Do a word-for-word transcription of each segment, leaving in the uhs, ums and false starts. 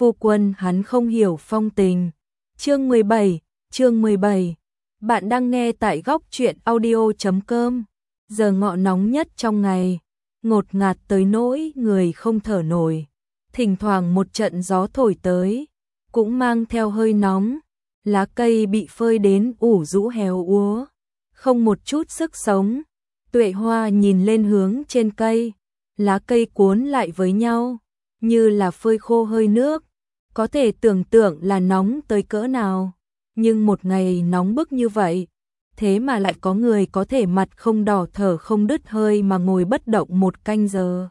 phu quân hắn không hiểu phong tình. Chương mười bảy, chương mười bảy. Bạn đang nghe tại góc truyện audio chấm com. Giờ ngọ nóng nhất trong ngày, ngột ngạt tới nỗi người không thở nổi. Thỉnh thoảng một trận gió thổi tới, cũng mang theo hơi nóng, lá cây bị phơi đến ủ rũ héo úa, không một chút sức sống. Tuệ Hoa nhìn lên hướng trên cây, lá cây cuốn lại với nhau, như là phơi khô hơi nước, có thể tưởng tượng là nóng tới cỡ nào. Nhưng một ngày nóng bức như vậy, thế mà lại có người có thể mặt không đỏ thở không đứt hơi mà ngồi bất động một canh giờ.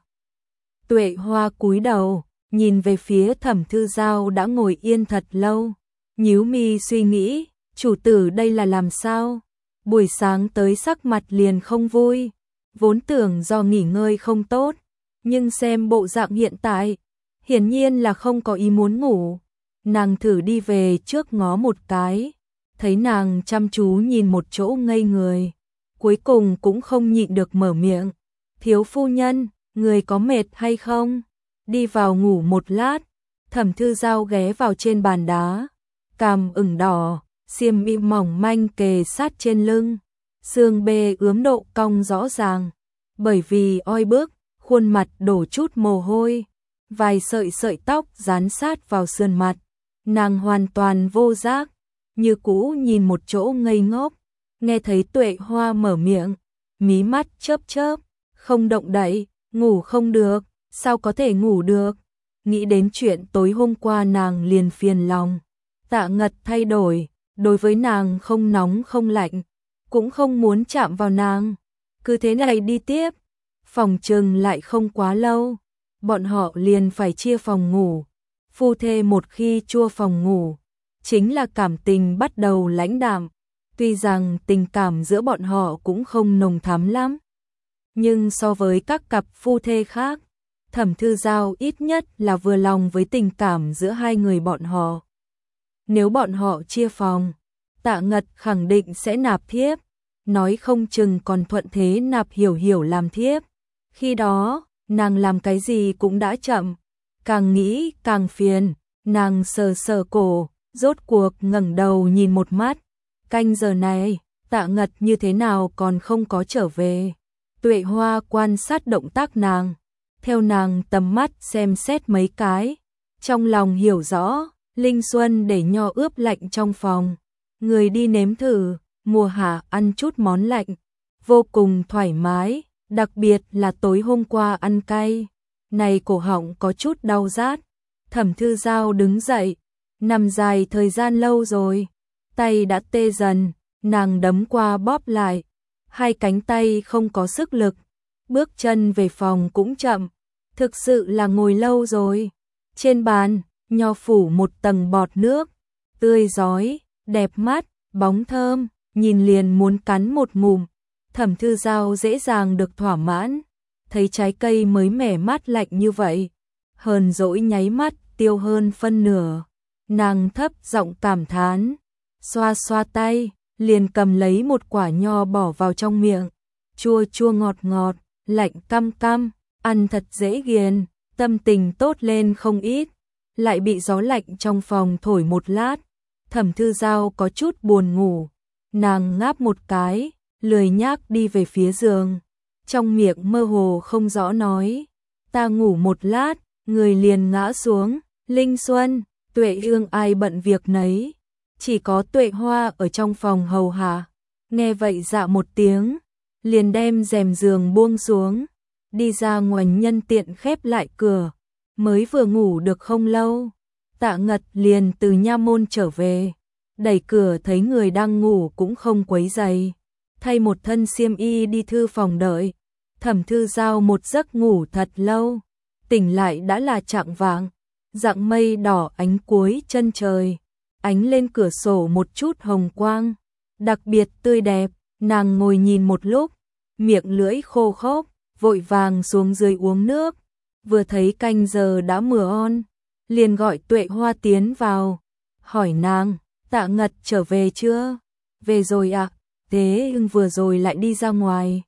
Tuệ Hoa cúi đầu, nhìn về phía Thẩm Thư Giao đã ngồi yên thật lâu, nhíu mi suy nghĩ, chủ tử đây là làm sao? Buổi sáng tới sắc mặt liền không vui, vốn tưởng do nghỉ ngơi không tốt, nhưng xem bộ dạng hiện tại, hiển nhiên là không có ý muốn ngủ. Nàng thử đi về trước ngó một cái, thấy nàng chăm chú nhìn một chỗ ngây người, cuối cùng cũng không nhịn được mở miệng. Thiếu phu nhân, người có mệt hay không? Đi vào ngủ một lát. Thẩm Thư Giao ghé vào trên bàn đá, cằm ửng đỏ, xiêm y mỏng manh kề sát trên lưng, xương bê ướm độ cong rõ ràng, bởi vì oi bức, khuôn mặt đổ chút mồ hôi, vài sợi sợi tóc dán sát vào sườn mặt. Nàng hoàn toàn vô giác, như cũ nhìn một chỗ ngây ngốc. Nghe thấy Tuệ Hoa mở miệng, mí mắt chớp chớp, không động đậy, ngủ không được, sao có thể ngủ được? Nghĩ đến chuyện tối hôm qua nàng liền phiền lòng. Tạ Ngật thay đổi, đối với nàng không nóng không lạnh, cũng không muốn chạm vào nàng. Cứ thế này đi tiếp, phòng chừng lại không quá lâu, bọn họ liền phải chia phòng ngủ. Phu thê một khi chua phòng ngủ, chính là cảm tình bắt đầu lãnh đạm. Tuy rằng tình cảm giữa bọn họ cũng không nồng thắm lắm, nhưng so với các cặp phu thê khác, Thẩm Thư Giao ít nhất là vừa lòng với tình cảm giữa hai người bọn họ. Nếu bọn họ chia phòng, Tạ Ngật khẳng định sẽ nạp thiếp, nói không chừng còn thuận thế nạp Hiểu Hiểu làm thiếp. Khi đó, nàng làm cái gì cũng đã chậm. Càng nghĩ càng phiền, nàng sờ sờ cổ, rốt cuộc ngẩng đầu nhìn một mắt. Canh giờ này, Tạ Ngật như thế nào còn không có trở về. Tuệ Hoa quan sát động tác nàng, theo nàng tầm mắt xem xét mấy cái, trong lòng hiểu rõ, Linh Xuân để nho ướp lạnh trong phòng. Người đi nếm thử, mùa hạ ăn chút món lạnh, vô cùng thoải mái, đặc biệt là tối hôm qua ăn cay. Này cổ họng có chút đau rát. Thẩm Thư Giao đứng dậy, nằm dài thời gian lâu rồi, tay đã tê dần, nàng đấm qua bóp lại, hai cánh tay không có sức lực, bước chân về phòng cũng chậm, thực sự là ngồi lâu rồi. Trên bàn, nho phủ một tầng bọt nước, tươi rói, đẹp mắt, bóng thơm, nhìn liền muốn cắn một ngụm. Thẩm Thư Giao dễ dàng được thỏa mãn, thấy trái cây mới mẻ mát lạnh như vậy, hờn dỗi nháy mắt tiêu hơn phân nửa. Nàng thấp giọng cảm thán, xoa xoa tay, liền cầm lấy một quả nho bỏ vào trong miệng, chua chua ngọt ngọt, lạnh căm căm, ăn thật dễ ghiền, tâm tình tốt lên không ít. Lại bị gió lạnh trong phòng thổi một lát, Thẩm Thư Giao có chút buồn ngủ, nàng ngáp một cái, lười nhác đi về phía giường, trong miệng mơ hồ không rõ nói, ta ngủ một lát, người liền ngã xuống. Linh Xuân, Tuệ Ương ai bận việc nấy, chỉ có Tuệ Hoa ở trong phòng hầu hạ. Nghe vậy dạ một tiếng, liền đem rèm giường buông xuống, đi ra ngoài nhân tiện khép lại cửa. Mới vừa ngủ được không lâu, Tạ Ngật liền từ nha môn trở về, đẩy cửa thấy người đang ngủ cũng không quấy rầy, thay một thân xiêm y đi thư phòng đợi. Thẩm Thư Giao một giấc ngủ thật lâu, tỉnh lại đã là chạng vạng, dạng mây đỏ ánh cuối chân trời, ánh lên cửa sổ một chút hồng quang, đặc biệt tươi đẹp. Nàng ngồi nhìn một lúc, miệng lưỡi khô khốc, vội vàng xuống dưới uống nước. Vừa thấy canh giờ đã mờ on, liền gọi Tuệ Hoa tiến vào, hỏi nàng, Tạ Ngật trở về chưa? Về rồi ạ. À? Thế ưng vừa rồi lại đi ra ngoài.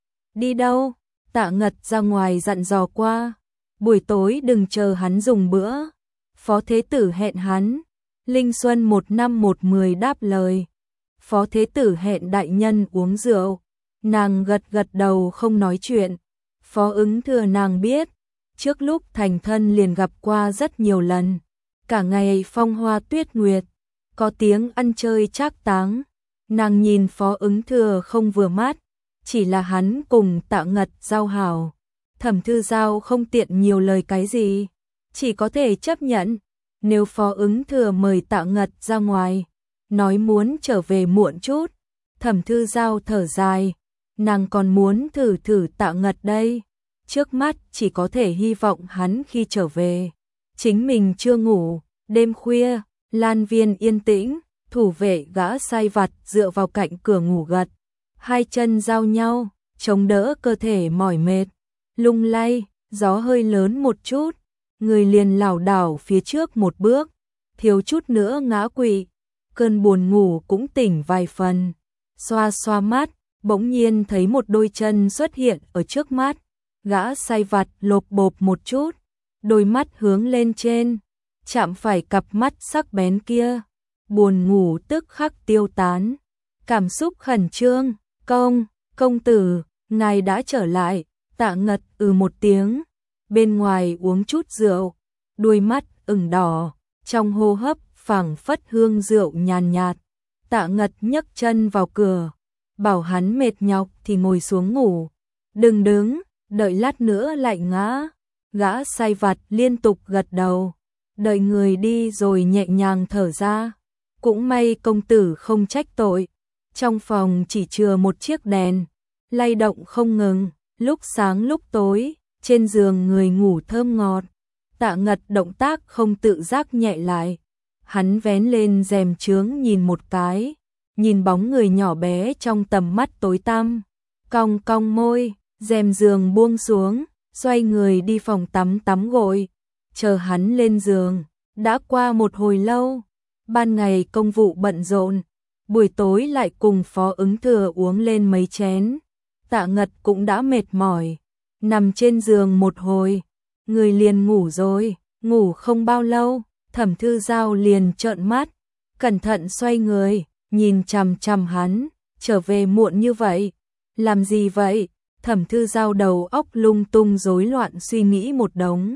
Đi đâu? Tạ Ngật ra ngoài dặn dò qua, buổi tối đừng chờ hắn dùng bữa, Phó Thế Tử hẹn hắn. Linh Xuân một năm một mười đáp lời. Phó Thế Tử hẹn đại nhân uống rượu. Nàng gật gật đầu không nói chuyện. Phó Ứng Thừa nàng biết, trước lúc thành thân liền gặp qua rất nhiều lần. Cả ngày phong hoa tuyết nguyệt, có tiếng ăn chơi trác táng. Nàng nhìn Phó Ứng Thừa không vừa mắt, chỉ là hắn cùng Tạ Ngật giao hảo. Thẩm Thư Giao không tiện nhiều lời cái gì, chỉ có thể chấp nhận. Nếu Phó Ứng Thừa mời Tạ Ngật ra ngoài, nói muốn trở về muộn chút, Thẩm Thư Giao thở dài, nàng còn muốn thử thử Tạ Ngật đây. Trước mắt chỉ có thể hy vọng hắn khi trở về, chính mình chưa ngủ. Đêm khuya, Lan Viên yên tĩnh, thủ vệ gã sai vặt dựa vào cạnh cửa ngủ gật, hai chân giao nhau, chống đỡ cơ thể mỏi mệt, lung lay, gió hơi lớn một chút, người liền lảo đảo phía trước một bước, thiếu chút nữa ngã quỵ, cơn buồn ngủ cũng tỉnh vài phần. Xoa xoa mắt, bỗng nhiên thấy một đôi chân xuất hiện ở trước mắt, gã sai vặt lộp bộp một chút, đôi mắt hướng lên trên, chạm phải cặp mắt sắc bén kia, buồn ngủ tức khắc tiêu tán, cảm xúc khẩn trương. Công, công tử, ngài đã trở lại. Tạ Ngật ừ một tiếng, bên ngoài uống chút rượu, đôi mắt ửng đỏ, trong hô hấp phảng phất hương rượu nhàn nhạt. Tạ Ngật nhấc chân vào cửa, bảo hắn mệt nhọc thì ngồi xuống ngủ, đừng đứng, đợi lát nữa lại ngã. Gã sai vặt liên tục gật đầu, đợi người đi rồi nhẹ nhàng thở ra. Cũng may công tử không trách tội. Trong phòng chỉ chừa một chiếc đèn, lay động không ngừng, lúc sáng lúc tối, trên giường người ngủ thơm ngọt. Tạ Ngật động tác không tự giác nhẹ lại, hắn vén lên rèm chướng nhìn một cái, nhìn bóng người nhỏ bé trong tầm mắt tối tăm, cong cong môi, rèm giường buông xuống, xoay người đi phòng tắm tắm gội. Chờ hắn lên giường, đã qua một hồi lâu, ban ngày công vụ bận rộn, buổi tối lại cùng Phó Ứng Thừa uống lên mấy chén. Tạ Ngật cũng đã mệt mỏi, nằm trên giường một hồi, người liền ngủ rồi. Ngủ không bao lâu, Thẩm Thư Giao liền trợn mắt, cẩn thận xoay người, nhìn chằm chằm hắn, trở về muộn như vậy, làm gì vậy? Thẩm Thư Giao đầu óc lung tung rối loạn suy nghĩ một đống,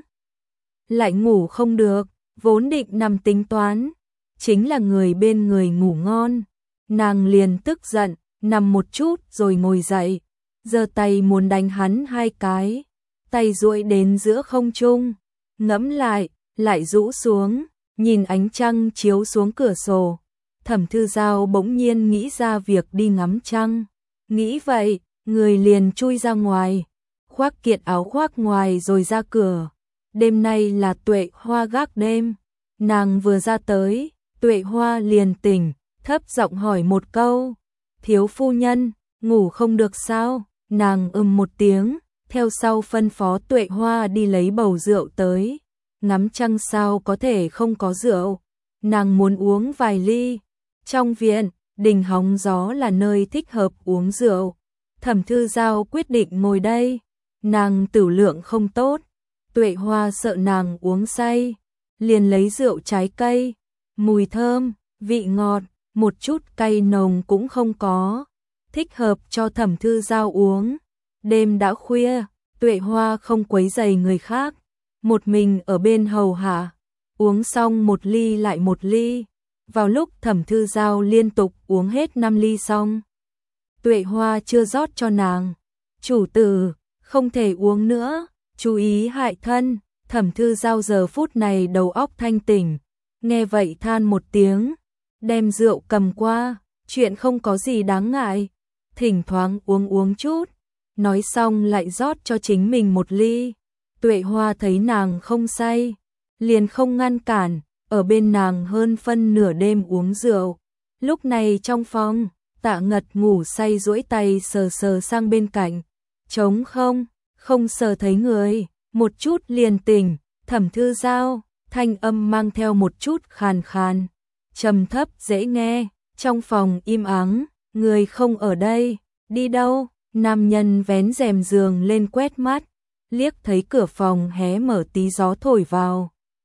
lại ngủ không được, vốn định nằm tính toán, chính là người bên người ngủ ngon. Nàng liền tức giận, nằm một chút rồi ngồi dậy, giơ tay muốn đánh hắn hai cái, tay duỗi đến giữa không trung, ngẫm lại, lại rũ xuống, nhìn ánh trăng chiếu xuống cửa sổ. Thẩm Thư Giao bỗng nhiên nghĩ ra việc đi ngắm trăng, nghĩ vậy, người liền chui ra ngoài, khoác kiện áo khoác ngoài rồi ra cửa. Đêm nay là Tuệ Hoa gác đêm, nàng vừa ra tới, Tuệ Hoa liền tỉnh, thấp giọng hỏi một câu, thiếu phu nhân, ngủ không được sao? Nàng ừm một tiếng, theo sau phân phó Tuệ Hoa đi lấy bầu rượu tới. Ngắm trăng sao có thể không có rượu, nàng muốn uống vài ly. Trong viện, đình hóng gió là nơi thích hợp uống rượu. Thẩm Thư Giao quyết định ngồi đây, nàng tửu lượng không tốt, Tuệ Hoa sợ nàng uống say, liền lấy rượu trái cây, mùi thơm, vị ngọt, một chút cay nồng cũng không có, thích hợp cho Thẩm Thư Giao uống. Đêm đã khuya, Tuệ Hoa không quấy rầy người khác, một mình ở bên hầu hạ, uống xong một ly lại một ly. Vào lúc Thẩm Thư Giao liên tục uống hết năm ly xong, Tuệ Hoa chưa rót cho nàng. Chủ tử, không thể uống nữa, chú ý hại thân. Thẩm Thư Giao giờ phút này đầu óc thanh tỉnh, nghe vậy than một tiếng, đem rượu cầm qua, chuyện không có gì đáng ngại, thỉnh thoảng uống uống chút. Nói xong lại rót cho chính mình một ly. Tuệ Hoa thấy nàng không say, liền không ngăn cản, ở bên nàng hơn phân nửa đêm uống rượu. Lúc này trong phòng, Tạ Ngật ngủ say duỗi tay sờ sờ sang bên cạnh, trống không, không sờ thấy người, một chút liền tỉnh. Thẩm Thư Giao, thanh âm mang theo một chút khàn khàn, trầm thấp dễ nghe. Trong phòng im ắng, người không ở đây, đi đâu? Nam nhân vén rèm giường lên quét mắt, liếc thấy cửa phòng hé mở tí gió thổi vào,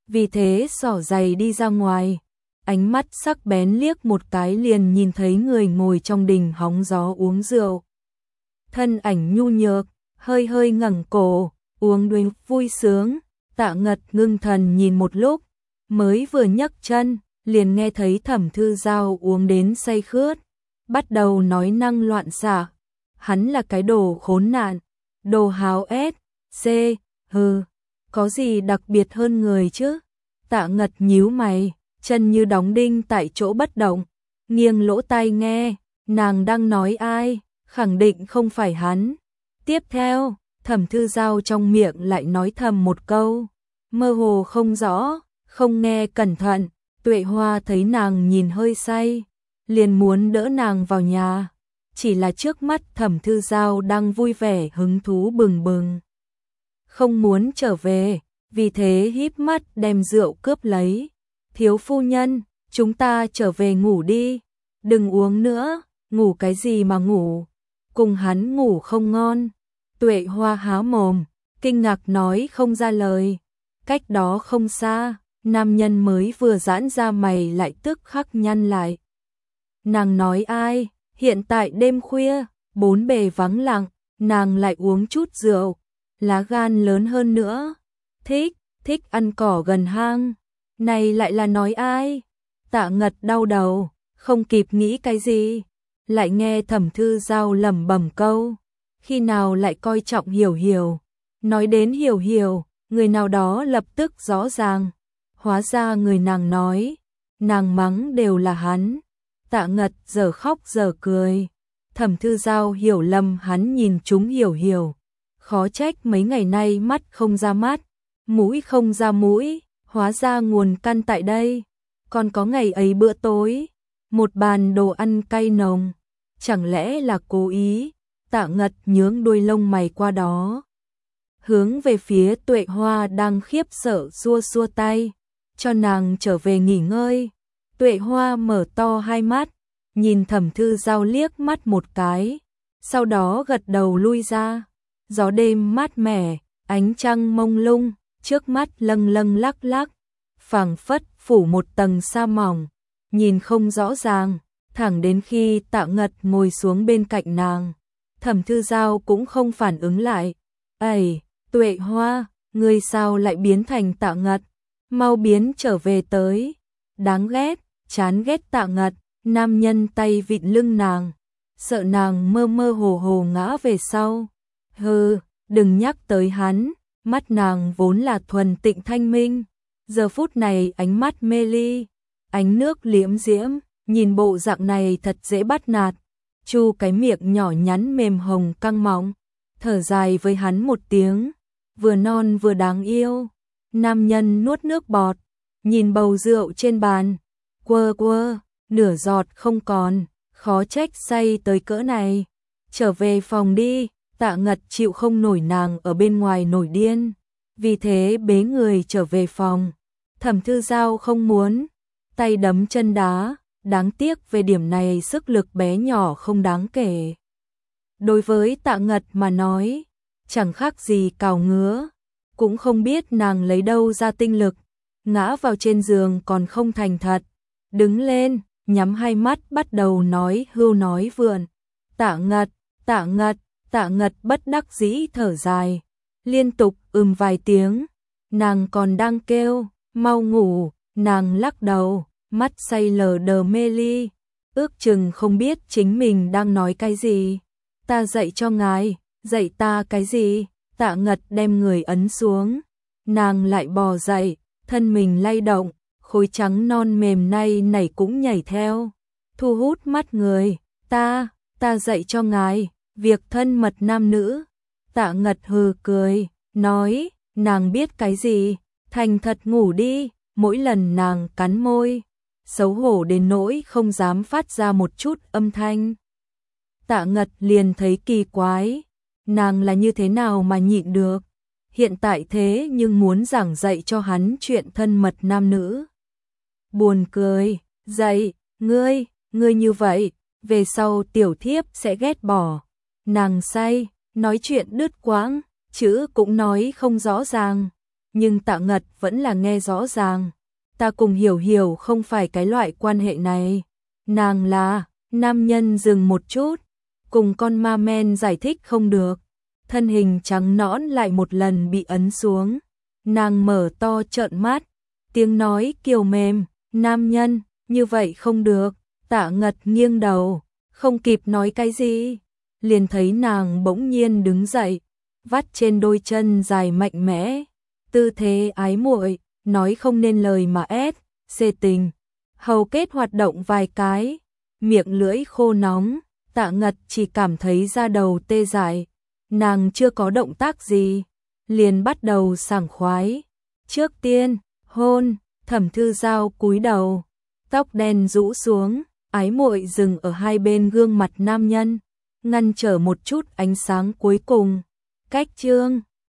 vì thế xỏ giày đi ra ngoài. Ánh mắt sắc bén liếc một cái liền nhìn thấy người ngồi trong đình hóng gió uống rượu. Thân ảnh nhu nhược, hơi hơi ngẩng cổ, uống đuôi vui sướng. Tạ Ngật ngưng thần nhìn một lúc, mới vừa nhấc chân, liền nghe thấy Thẩm Thư Giao uống đến say khướt, bắt đầu nói năng loạn xạ. Hắn là cái đồ khốn nạn, đồ háo ét, c, hừ, có gì đặc biệt hơn người chứ? Tạ Ngật nhíu mày, chân như đóng đinh tại chỗ bất động, nghiêng lỗ tai nghe, nàng đang nói ai, khẳng định không phải hắn. Tiếp theo, Thẩm Thư Giao trong miệng lại nói thầm một câu, mơ hồ không rõ, không nghe cẩn thận. Tuệ Hoa thấy nàng nhìn hơi say, liền muốn đỡ nàng vào nhà, chỉ là trước mắt Thẩm Thư Giao đang vui vẻ hứng thú bừng bừng, không muốn trở về, vì thế híp mắt đem rượu cướp lấy. Thiếu phu nhân, chúng ta trở về ngủ đi, đừng uống nữa, ngủ cái gì mà ngủ, cùng hắn ngủ không ngon. Tuệ Hoa há mồm, kinh ngạc nói không ra lời. Cách đó không xa, nam nhân mới vừa giãn ra mày lại tức khắc nhăn lại. Nàng nói ai, hiện tại đêm khuya, bốn bề vắng lặng, nàng lại uống chút rượu, lá gan lớn hơn nữa. Thích, thích ăn cỏ gần hang, này lại là nói ai? Tạ Ngật đau đầu, không kịp nghĩ cái gì, lại nghe Thẩm Thư Giao lẩm bẩm câu, khi nào lại coi trọng Hiểu Hiểu. Nói đến Hiểu Hiểu, người nào đó lập tức rõ ràng, hóa ra người nàng nói, nàng mắng đều là hắn. Tạ Ngật giờ khóc giờ cười, Thẩm Thư Giao hiểu lầm hắn nhìn chúng Hiểu Hiểu, khó trách mấy ngày nay mắt không ra mắt, mũi không ra mũi, hóa ra nguồn căn tại đây. Còn có ngày ấy bữa tối, một bàn đồ ăn cay nồng, chẳng lẽ là cố ý? Tạ Ngật nhướng đuôi lông mày qua đó, hướng về phía Tuệ Hoa đang khiếp sợ xua xua tay, cho nàng trở về nghỉ ngơi. Tuệ Hoa mở to hai mắt, nhìn Thẩm Thư Giao liếc mắt một cái, sau đó gật đầu lui ra. Gió đêm mát mẻ, ánh trăng mông lung, trước mắt lâng lâng lắc lắc, phảng phất phủ một tầng sa mỏng, nhìn không rõ ràng, thẳng đến khi Tạ Ngật ngồi xuống bên cạnh nàng, Thẩm Thư Giao cũng không phản ứng lại. "Ây, Tuệ Hoa, ngươi sao lại biến thành Tạ Ngật? Mau biến trở về tới." Đáng ghét, chán ghét Tạ Ngật, nam nhân tay vịn lưng nàng, sợ nàng mơ mơ hồ hồ ngã về sau. "Hừ, đừng nhắc tới hắn." Mắt nàng vốn là thuần tịnh thanh minh, giờ phút này ánh mắt mê ly, ánh nước liễm diễm, nhìn bộ dạng này thật dễ bắt nạt. Chu cái miệng nhỏ nhắn mềm hồng căng mọng, thở dài với hắn một tiếng, vừa non vừa đáng yêu. Nam nhân nuốt nước bọt, nhìn bầu rượu trên bàn, quơ quơ, nửa giọt không còn, khó trách say tới cỡ này. Trở về phòng đi. Tạ Ngật chịu không nổi nàng ở bên ngoài nổi điên, vì thế bế người trở về phòng. Thẩm Thư Giao không muốn, tay đấm chân đá, đáng tiếc về điểm này sức lực bé nhỏ không đáng kể. Đối với Tạ Ngật mà nói, chẳng khác gì cào ngứa, cũng không biết nàng lấy đâu ra tinh lực, ngã vào trên giường còn không thành thật, đứng lên, nhắm hai mắt bắt đầu nói hưu nói vượn. Tạ Ngật, Tạ Ngật. Tạ Ngật bất đắc dĩ thở dài, liên tục ừm vài tiếng, nàng còn đang kêu, mau ngủ, nàng lắc đầu, mắt say lờ đờ mê ly, ước chừng không biết chính mình đang nói cái gì. Ta dạy cho ngài, dạy ta cái gì? Tạ Ngật đem người ấn xuống, nàng lại bò dậy, thân mình lay động, khối trắng non mềm nay nảy cũng nhảy theo, thu hút mắt người. Ta, ta dạy cho ngài việc thân mật nam nữ. Tạ Ngật hừ cười, nói, nàng biết cái gì, thành thật ngủ đi. Mỗi lần nàng cắn môi, xấu hổ đến nỗi không dám phát ra một chút âm thanh. Tạ Ngật liền thấy kỳ quái, nàng là như thế nào mà nhịn được, hiện tại thế nhưng muốn giảng dạy cho hắn chuyện thân mật nam nữ. Buồn cười, dạy, ngươi, ngươi như vậy, về sau tiểu thiếp sẽ ghét bỏ. Nàng say, nói chuyện đứt quãng, chữ cũng nói không rõ ràng, nhưng Tạ Ngật vẫn là nghe rõ ràng. Ta cùng Hiểu Hiểu không phải cái loại quan hệ này. Nàng là, nam nhân dừng một chút, cùng con ma men giải thích không được. Thân hình trắng nõn lại một lần bị ấn xuống. Nàng mở to trợn mắt, tiếng nói kiều mềm, nam nhân, như vậy không được. Tạ Ngật nghiêng đầu, không kịp nói cái gì, liền thấy nàng bỗng nhiên đứng dậy, vắt trên đôi chân dài mạnh mẽ, tư thế ái muội, nói không nên lời mà ép, xê tình. Hầu kết hoạt động vài cái, miệng lưỡi khô nóng, Tạ Ngật chỉ cảm thấy da đầu tê dại. Nàng chưa có động tác gì, liền bắt đầu sảng khoái. Trước tiên, hôn, Thẩm Thư Giao cúi đầu, tóc đen rũ xuống, ái muội dừng ở hai bên gương mặt nam nhân, ngăn trở một chút ánh sáng cuối cùng. Cách chương